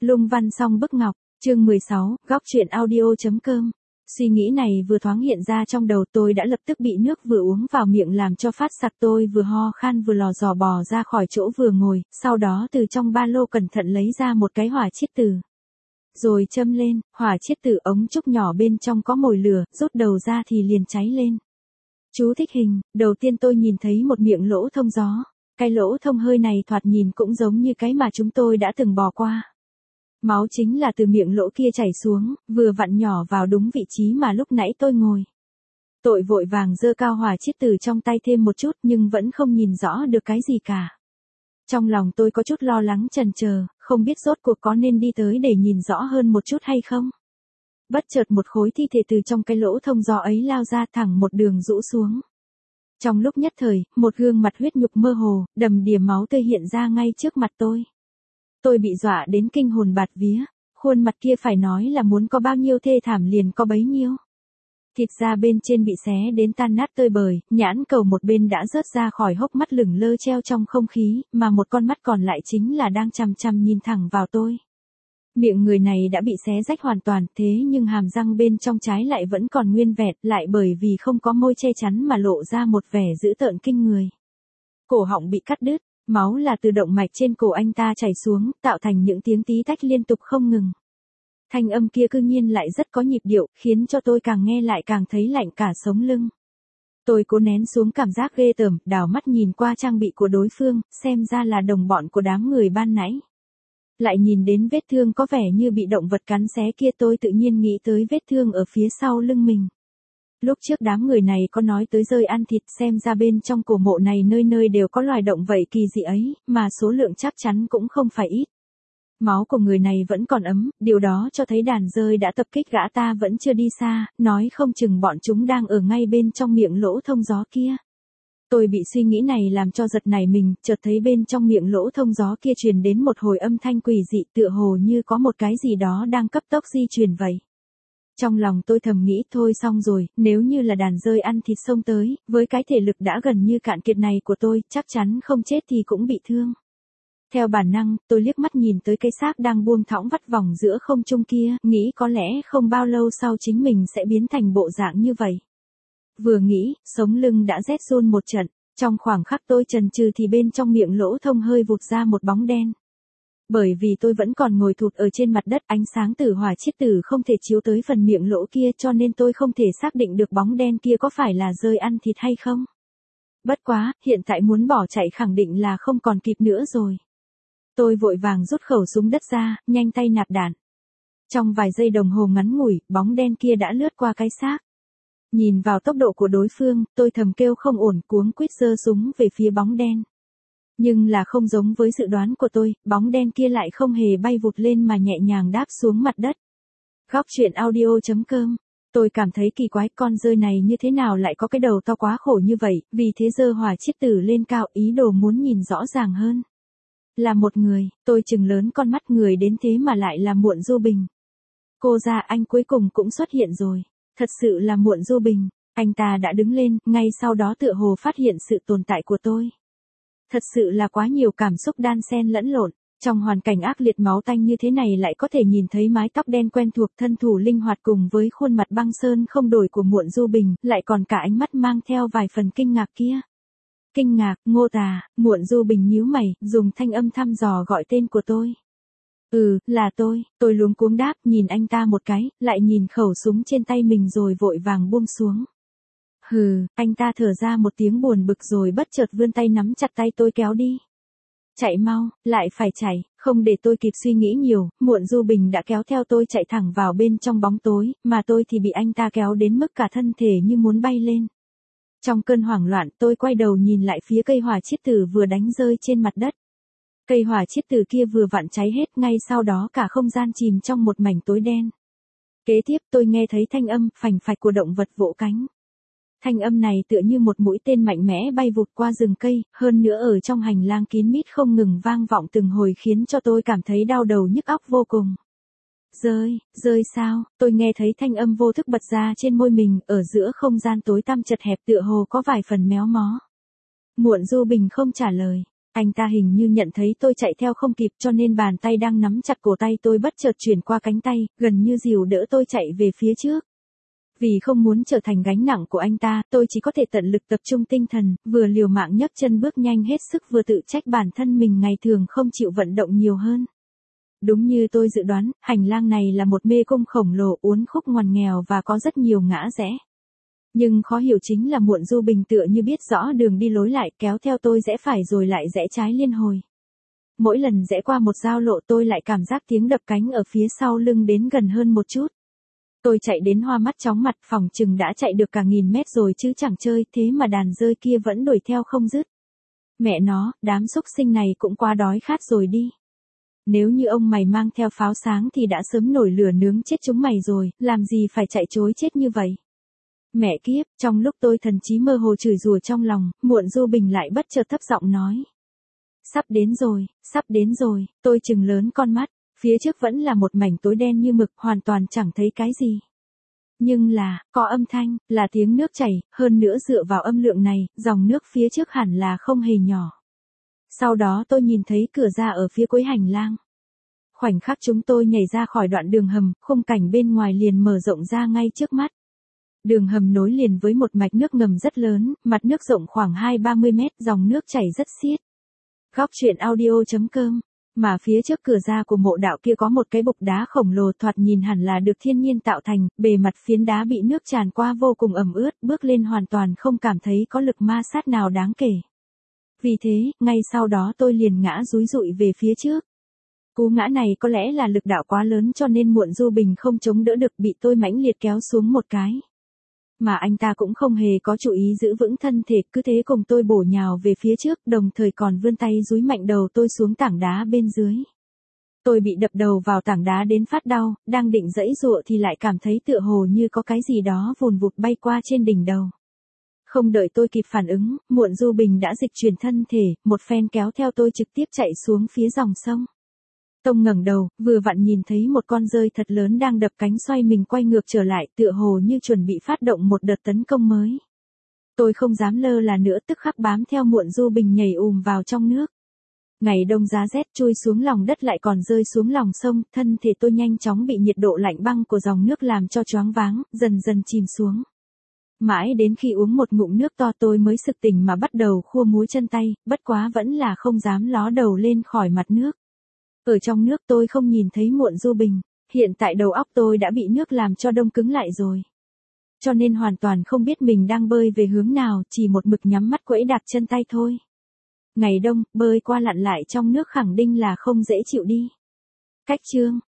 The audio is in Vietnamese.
Lung văn song bức ngọc, chương 16, góc truyện audio.com. Suy nghĩ này vừa thoáng hiện ra trong đầu tôi đã lập tức bị nước vừa uống vào miệng làm cho phát sặc, tôi vừa ho khan vừa lò dò bò ra khỏi chỗ vừa ngồi, sau đó từ trong ba lô cẩn thận lấy ra một cái hỏa chiết từ. Rồi châm lên, hỏa chiết từ ống trúc nhỏ bên trong có mồi lửa, rút đầu ra thì liền cháy lên. Chú thích hình, đầu tiên tôi nhìn thấy một miệng lỗ thông gió. Cái lỗ thông hơi này thoạt nhìn cũng giống như cái mà chúng tôi đã từng bò qua. Máu chính là từ miệng lỗ kia chảy xuống, vừa vặn nhỏ vào đúng vị trí mà lúc nãy tôi ngồi. Tôi vội vàng giơ cao hỏa chiết từ trong tay thêm một chút nhưng vẫn không nhìn rõ được cái gì cả. Trong lòng tôi có chút lo lắng chần chờ, không biết rốt cuộc có nên đi tới để nhìn rõ hơn một chút hay không. Bất chợt một khối thi thể từ trong cái lỗ thông gió ấy lao ra thẳng một đường rũ xuống. Trong lúc nhất thời, một gương mặt huyết nhục mơ hồ, đầm đìa máu tươi hiện ra ngay trước mặt tôi. Tôi bị dọa đến kinh hồn bạt vía, khuôn mặt kia phải nói là muốn có bao nhiêu thê thảm liền có bấy nhiêu. Thịt da bên trên bị xé đến tan nát tơi bời, nhãn cầu một bên đã rớt ra khỏi hốc mắt lửng lơ treo trong không khí, mà một con mắt còn lại chính là đang chằm chằm nhìn thẳng vào tôi. Miệng người này đã bị xé rách hoàn toàn, thế nhưng hàm răng bên trong trái lại vẫn còn nguyên vẹn, lại bởi vì không có môi che chắn mà lộ ra một vẻ dữ tợn kinh người. Cổ họng bị cắt đứt, máu là từ động mạch trên cổ anh ta chảy xuống, tạo thành những tiếng tí tách liên tục không ngừng. Thanh âm kia cư nhiên lại rất có nhịp điệu, khiến cho tôi càng nghe lại càng thấy lạnh cả sống lưng. Tôi cố nén xuống cảm giác ghê tởm, đảo mắt nhìn qua trang bị của đối phương, xem ra là đồng bọn của đám người ban nãy. Lại nhìn đến vết thương có vẻ như bị động vật cắn xé kia, tôi tự nhiên nghĩ tới vết thương ở phía sau lưng mình. Lúc trước đám người này có nói tới rơi ăn thịt, xem ra bên trong cổ mộ này nơi nơi đều có loài động vậy kỳ dị ấy, mà số lượng chắc chắn cũng không phải ít. Máu của người này vẫn còn ấm, điều đó cho thấy đàn dơi đã tập kích gã ta vẫn chưa đi xa, nói không chừng bọn chúng đang ở ngay bên trong miệng lỗ thông gió kia. Tôi bị suy nghĩ này làm cho giật nảy mình, chợt thấy bên trong miệng lỗ thông gió kia truyền đến một hồi âm thanh quỷ dị, tựa hồ như có một cái gì đó đang cấp tốc di chuyển vậy. Trong lòng tôi thầm nghĩ thôi xong rồi, nếu như là đàn dơi ăn thịt xông tới, với cái thể lực đã gần như cạn kiệt này của tôi, chắc chắn không chết thì cũng bị thương. Theo bản năng, tôi liếc mắt nhìn tới cái xác đang buông thõng vắt vòng giữa không trung kia, nghĩ có lẽ không bao lâu sau chính mình sẽ biến thành bộ dạng như vậy. Vừa nghĩ, sống lưng đã rét run một trận, trong khoảng khắc tôi chần chừ thì bên trong miệng lỗ thông hơi vụt ra một bóng đen. Bởi vì tôi vẫn còn ngồi thụt ở trên mặt đất, ánh sáng từ hỏa chiết từ không thể chiếu tới phần miệng lỗ kia, cho nên tôi không thể xác định được bóng đen kia có phải là dơi ăn thịt hay không. Bất quá, hiện tại muốn bỏ chạy khẳng định là không còn kịp nữa rồi. Tôi vội vàng rút khẩu súng đất ra, nhanh tay nạp đạn. Trong vài giây đồng hồ ngắn ngủi, bóng đen kia đã lướt qua cái xác. Nhìn vào tốc độ của đối phương, tôi thầm kêu không ổn, cuống quýt giơ súng về phía bóng đen. Nhưng là không giống với dự đoán của tôi, bóng đen kia lại không hề bay vụt lên mà nhẹ nhàng đáp xuống mặt đất. Góc truyện audio.com. Tôi cảm thấy kỳ quái, con dơi này như thế nào lại có cái đầu to quá khổ như vậy, vì thế giơ hỏa chiết từ lên cao, ý đồ muốn nhìn rõ ràng hơn. Là một người, tôi trừng lớn con mắt, người đến thế mà lại là Muộn Du Bình. Cô ra, anh cuối cùng cũng xuất hiện rồi. Thật sự là Muộn Du Bình. Anh ta đã đứng lên, ngay sau đó tựa hồ phát hiện sự tồn tại của tôi. Thật sự là quá nhiều cảm xúc đan xen lẫn lộn. Trong hoàn cảnh ác liệt máu tanh như thế này lại có thể nhìn thấy mái tóc đen quen thuộc, thân thủ linh hoạt cùng với khuôn mặt băng sơn không đổi của Muộn Du Bình, lại còn cả ánh mắt mang theo vài phần kinh ngạc kia. Kinh ngạc, Ngô Tà. Muộn Du Bình nhíu mày, dùng thanh âm thăm dò gọi tên của tôi. Là tôi luống cuống đáp, nhìn anh ta một cái, lại nhìn khẩu súng trên tay mình rồi vội vàng buông xuống. Anh ta thở ra một tiếng buồn bực rồi bất chợt vươn tay nắm chặt tay tôi kéo đi. Chạy mau, lại phải chạy, không để tôi kịp suy nghĩ nhiều, Muộn Du Bình đã kéo theo tôi chạy thẳng vào bên trong bóng tối, mà tôi thì bị anh ta kéo đến mức cả thân thể như muốn bay lên. Trong cơn hoảng loạn, tôi quay đầu nhìn lại phía cây hỏa chiết từ vừa đánh rơi trên mặt đất. Cây hỏa chiết từ kia vừa vặn cháy hết, ngay sau đó cả không gian chìm trong một mảnh tối đen. Kế tiếp tôi nghe thấy thanh âm phành phạch của động vật vỗ cánh. Thanh âm này tựa như một mũi tên mạnh mẽ bay vụt qua rừng cây, hơn nữa ở trong hành lang kín mít không ngừng vang vọng từng hồi khiến cho tôi cảm thấy đau đầu nhức óc vô cùng. Rơi sao? Tôi nghe thấy thanh âm vô thức bật ra trên môi mình, ở giữa không gian tối tăm chật hẹp tựa hồ có vài phần méo mó. Muộn Du Bình không trả lời. Anh ta hình như nhận thấy tôi chạy theo không kịp cho nên bàn tay đang nắm chặt cổ tay tôi bất chợt chuyển qua cánh tay, gần như dìu đỡ tôi chạy về phía trước. Vì không muốn trở thành gánh nặng của anh ta, tôi chỉ có thể tận lực tập trung tinh thần, vừa liều mạng nhấc chân bước nhanh hết sức vừa tự trách bản thân mình ngày thường không chịu vận động nhiều hơn. Đúng như tôi dự đoán, hành lang này là một mê cung khổng lồ uốn khúc ngoằn nghèo và có rất nhiều ngã rẽ. Nhưng khó hiểu chính là Muộn Du Bình tựa như biết rõ đường đi lối lại kéo theo tôi rẽ phải rồi lại rẽ trái liên hồi. Mỗi lần rẽ qua một giao lộ tôi lại cảm giác tiếng đập cánh ở phía sau lưng đến gần hơn một chút. Tôi chạy đến hoa mắt chóng mặt, phòng chừng đã chạy được cả 1000 mét rồi chứ chẳng chơi, thế mà đàn dơi kia vẫn đuổi theo không dứt. Mẹ nó, đám xúc sinh này cũng quá đói khát rồi đi. Nếu như ông mày mang theo pháo sáng thì đã sớm nổi lửa nướng chết chúng mày rồi, làm gì phải chạy trối chết như vậy. Mẹ kiếp, trong lúc tôi thần trí mơ hồ chửi rủa trong lòng, Muộn Du Bình lại bất chợt thấp giọng nói. Sắp đến rồi, tôi trừng lớn con mắt, phía trước vẫn là một mảnh tối đen như mực, hoàn toàn chẳng thấy cái gì. Nhưng là, có âm thanh, là tiếng nước chảy, hơn nữa dựa vào âm lượng này, dòng nước phía trước hẳn là không hề nhỏ. Sau đó tôi nhìn thấy cửa ra ở phía cuối hành lang. Khoảnh khắc chúng tôi nhảy ra khỏi đoạn đường hầm, khung cảnh bên ngoài liền mở rộng ra ngay trước mắt. Đường hầm nối liền với một mạch nước ngầm rất lớn, mặt nước rộng khoảng 20-30 mét, dòng nước chảy rất xiết. Góc truyện audio.com. Mà phía trước cửa ra của mộ đạo kia có một cái bục đá khổng lồ thoạt nhìn hẳn là được thiên nhiên tạo thành, bề mặt phiến đá bị nước tràn qua vô cùng ẩm ướt, bước lên hoàn toàn không cảm thấy có lực ma sát nào đáng kể. Vì thế, ngay sau đó tôi liền ngã dúi dụi về phía trước. Cú ngã này có lẽ là lực đạo quá lớn cho nên Muộn Du Bình không chống đỡ được, bị tôi mãnh liệt kéo xuống một cái. Mà anh ta cũng không hề có chú ý giữ vững thân thể, cứ thế cùng tôi bổ nhào về phía trước, đồng thời còn vươn tay dúi mạnh đầu tôi xuống tảng đá bên dưới. Tôi bị đập đầu vào tảng đá đến phát đau, đang định giãy giụa thì lại cảm thấy tựa hồ như có cái gì đó vùn vụt bay qua trên đỉnh đầu. Không đợi tôi kịp phản ứng, Muộn Du Bình đã dịch chuyển thân thể, một phen kéo theo tôi trực tiếp chạy xuống phía dòng sông. Tông ngẩng đầu, vừa vặn nhìn thấy một con dơi thật lớn đang đập cánh xoay mình quay ngược trở lại, tựa hồ như chuẩn bị phát động một đợt tấn công mới. Tôi không dám lơ là nữa, tức khắc bám theo Muộn Du Bình nhảy vào trong nước. Ngày đông giá rét, chui xuống lòng đất lại còn rơi xuống lòng sông, thân thể tôi nhanh chóng bị nhiệt độ lạnh băng của dòng nước làm cho choáng váng, dần dần chìm xuống. Mãi đến khi uống một ngụm nước to tôi mới sực tỉnh mà bắt đầu khua múa chân tay, bất quá vẫn là không dám ló đầu lên khỏi mặt nước. Ở trong nước tôi không nhìn thấy Muộn Du Bình, hiện tại đầu óc tôi đã bị nước làm cho đông cứng lại rồi. Cho nên hoàn toàn không biết mình đang bơi về hướng nào, chỉ một mực nhắm mắt quẫy đạp chân tay thôi. Ngày đông, bơi qua lặn lại trong nước khẳng định là không dễ chịu đi. Cách chương